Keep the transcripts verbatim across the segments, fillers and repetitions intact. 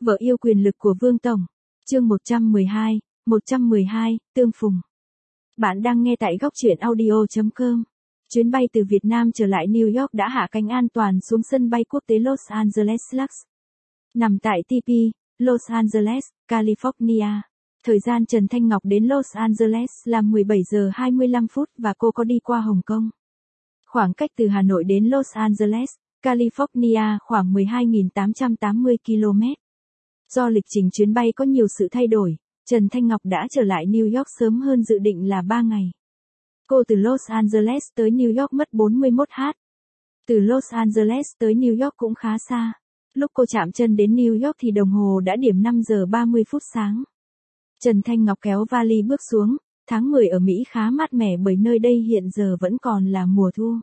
Vợ yêu quyền lực của Vương Tổng. Chương một trăm mười hai, một trăm mười hai, tương phùng. Bạn đang nghe tại góc truyện audio chấm com. Chuyến bay từ Việt Nam trở lại New York đã hạ cánh an toàn xuống sân bay quốc tế Los Angeles Lux. Nằm tại T P, Los Angeles, California. Thời gian Trần Thanh Ngọc đến Los Angeles là mười bảy giờ hai mươi lăm phút và cô có đi qua Hồng Kông. Khoảng cách từ Hà Nội đến Los Angeles, California khoảng mười hai nghìn tám trăm tám mươi ki lô mét. Do lịch trình chuyến bay có nhiều sự thay đổi, Trần Thanh Ngọc đã trở lại New York sớm hơn dự định là ba ngày. Cô từ Los Angeles tới New York mất bốn mươi mốt giờ. Từ Los Angeles tới New York cũng khá xa. Lúc cô chạm chân đến New York thì đồng hồ đã điểm năm giờ ba mươi phút sáng. Trần Thanh Ngọc kéo vali bước xuống, tháng mười ở Mỹ khá mát mẻ bởi nơi đây hiện giờ vẫn còn là mùa thu.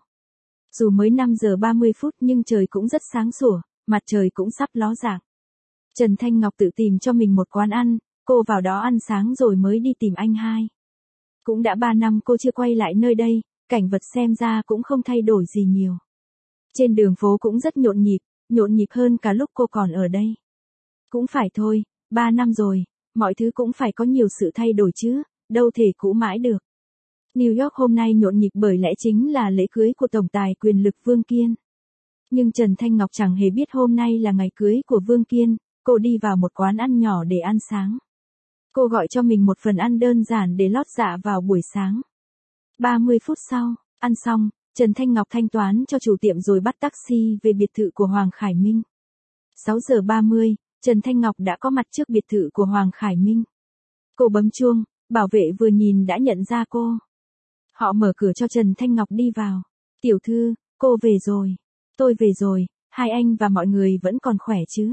Dù mới năm giờ ba mươi phút nhưng trời cũng rất sáng sủa, mặt trời cũng sắp ló dạng. Trần Thanh Ngọc tự tìm cho mình một quán ăn, cô vào đó ăn sáng rồi mới đi tìm anh hai. Cũng đã ba năm cô chưa quay lại nơi đây, cảnh vật xem ra cũng không thay đổi gì nhiều. Trên đường phố cũng rất nhộn nhịp, nhộn nhịp hơn cả lúc cô còn ở đây. Cũng phải thôi, ba năm rồi, mọi thứ cũng phải có nhiều sự thay đổi chứ, đâu thể cũ mãi được. New York hôm nay nhộn nhịp bởi lẽ chính là lễ cưới của tổng tài quyền lực Vương Kiên. Nhưng Trần Thanh Ngọc chẳng hề biết hôm nay là ngày cưới của Vương Kiên, cô đi vào một quán ăn nhỏ để ăn sáng. Cô gọi cho mình một phần ăn đơn giản để lót dạ vào buổi sáng. ba mươi phút sau, ăn xong, Trần Thanh Ngọc thanh toán cho chủ tiệm rồi bắt taxi về biệt thự của Hoàng Khải Minh. sáu giờ ba mươi, Trần Thanh Ngọc đã có mặt trước biệt thự của Hoàng Khải Minh. Cô bấm chuông, bảo vệ vừa nhìn đã nhận ra cô. Họ mở cửa cho Trần Thanh Ngọc đi vào. Tiểu thư, cô về rồi. Tôi về rồi, hai anh và mọi người vẫn còn khỏe chứ?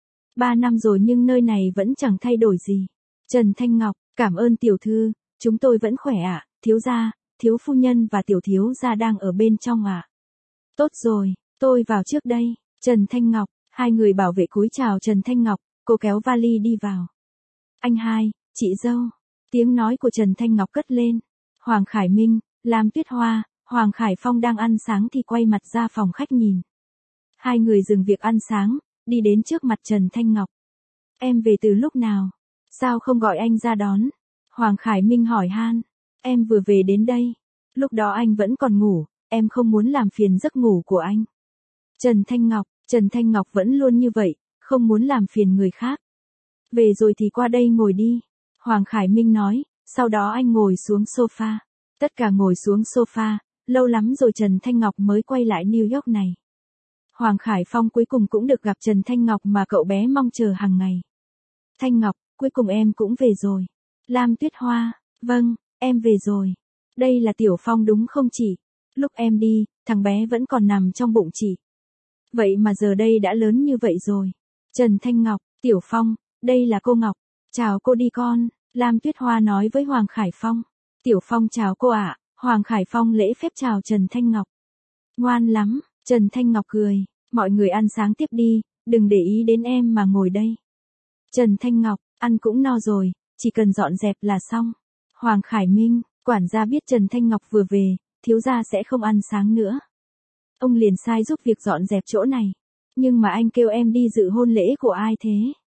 Ba năm rồi nhưng nơi này vẫn chẳng thay đổi gì. Trần Thanh Ngọc, cảm ơn tiểu thư, chúng tôi vẫn khỏe ạ, à, thiếu gia, thiếu phu nhân và tiểu thiếu gia đang ở bên trong ạ. À. Tốt rồi, tôi vào trước đây. Trần Thanh Ngọc, hai người bảo vệ cúi chào Trần Thanh Ngọc, cô kéo vali đi vào. Anh hai, chị dâu. Tiếng nói của Trần Thanh Ngọc cất lên. Hoàng Khải Minh, Lam Tuyết Hoa, Hoàng Khải Phong đang ăn sáng thì quay mặt ra phòng khách nhìn. Hai người dừng việc ăn sáng, đi đến trước mặt Trần Thanh Ngọc. Em về từ lúc nào? Sao không gọi anh ra đón? Hoàng Khải Minh hỏi han. Em vừa về đến đây. Lúc đó anh vẫn còn ngủ, em không muốn làm phiền giấc ngủ của anh. Trần Thanh Ngọc, Trần Thanh Ngọc vẫn luôn như vậy, không muốn làm phiền người khác. Về rồi thì qua đây ngồi đi. Hoàng Khải Minh nói, sau đó anh ngồi xuống sofa. Tất cả ngồi xuống sofa, lâu lắm rồi Trần Thanh Ngọc mới quay lại New York này. Hoàng Khải Phong cuối cùng cũng được gặp Trần Thanh Ngọc mà cậu bé mong chờ hàng ngày. Thanh Ngọc, cuối cùng em cũng về rồi. Lam Tuyết Hoa, vâng, em về rồi. Đây là Tiểu Phong đúng không chị? Lúc em đi, thằng bé vẫn còn nằm trong bụng chị. Vậy mà giờ đây đã lớn như vậy rồi. Trần Thanh Ngọc, Tiểu Phong, đây là cô Ngọc. Chào cô đi con, Lam Tuyết Hoa nói với Hoàng Khải Phong. Tiểu Phong chào cô ạ, à. Hoàng Khải Phong lễ phép chào Trần Thanh Ngọc. Ngoan lắm, Trần Thanh Ngọc cười, mọi người ăn sáng tiếp đi, đừng để ý đến em mà ngồi đây. Trần Thanh Ngọc, ăn cũng no rồi, chỉ cần dọn dẹp là xong. Hoàng Khải Minh, quản gia biết Trần Thanh Ngọc vừa về, thiếu gia sẽ không ăn sáng nữa. Ông liền sai giúp việc dọn dẹp chỗ này. Nhưng mà anh kêu em đi dự hôn lễ của ai thế?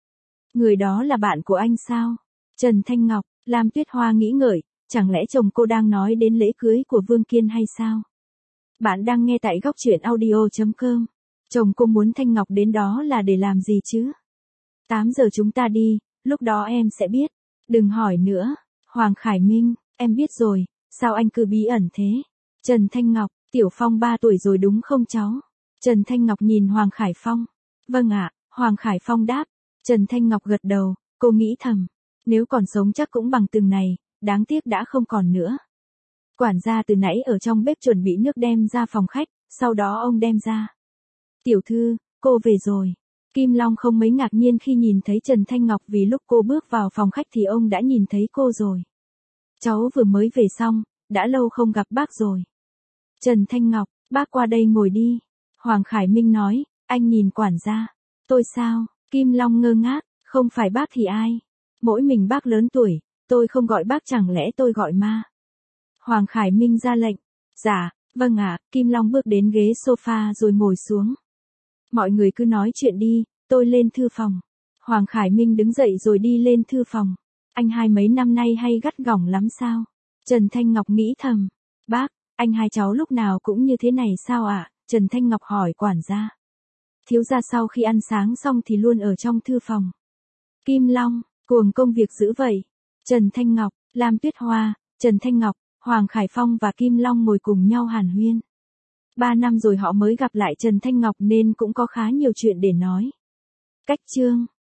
Người đó là bạn của anh sao? Trần Thanh Ngọc, Lam Tuyết Hoa nghĩ ngợi, chẳng lẽ chồng cô đang nói đến lễ cưới của Vương Kiên hay sao? Bạn đang nghe tại góc truyện audio chấm com. Chồng cô muốn Thanh Ngọc đến đó là để làm gì chứ? tám giờ chúng ta đi, lúc đó em sẽ biết. Đừng hỏi nữa. Hoàng Khải Minh, em biết rồi, sao anh cứ bí ẩn thế? Trần Thanh Ngọc, Tiểu Phong ba tuổi rồi đúng không cháu? Trần Thanh Ngọc nhìn Hoàng Khải Phong. Vâng ạ, Hoàng Khải Phong đáp. Trần Thanh Ngọc gật đầu, cô nghĩ thầm. Nếu còn sống chắc cũng bằng từng này, đáng tiếc đã không còn nữa. Quản gia từ nãy ở trong bếp chuẩn bị nước đem ra phòng khách, sau đó ông đem ra. Tiểu thư, cô về rồi. Kim Long không mấy ngạc nhiên khi nhìn thấy Trần Thanh Ngọc vì lúc cô bước vào phòng khách thì ông đã nhìn thấy cô rồi. Cháu vừa mới về xong, đã lâu không gặp bác rồi. Trần Thanh Ngọc, bác qua đây ngồi đi. Hoàng Khải Minh nói, anh nhìn quản gia. Tôi sao? Kim Long ngơ ngác, không phải bác thì ai? Mỗi mình bác lớn tuổi, tôi không gọi bác chẳng lẽ tôi gọi ma? Hoàng Khải Minh ra lệnh. Dạ, vâng ạ, Kim Long bước đến ghế sofa rồi ngồi xuống. Mọi người cứ nói chuyện đi, tôi lên thư phòng. Hoàng Khải Minh đứng dậy rồi đi lên thư phòng. Anh hai mấy năm nay hay gắt gỏng lắm sao? Trần Thanh Ngọc nghĩ thầm. Bác, anh hai cháu lúc nào cũng như thế này sao ạ? À? Trần Thanh Ngọc hỏi quản gia. Thiếu gia sau khi ăn sáng xong thì luôn ở trong thư phòng. Kim Long, cuồng công việc dữ vậy. Trần Thanh Ngọc, Lam Tuyết Hoa, Trần Thanh Ngọc, Hoàng Khải Phong và Kim Long ngồi cùng nhau hàn huyên. Ba năm rồi họ mới gặp lại Trần Thanh Ngọc nên cũng có khá nhiều chuyện để nói. Cách chương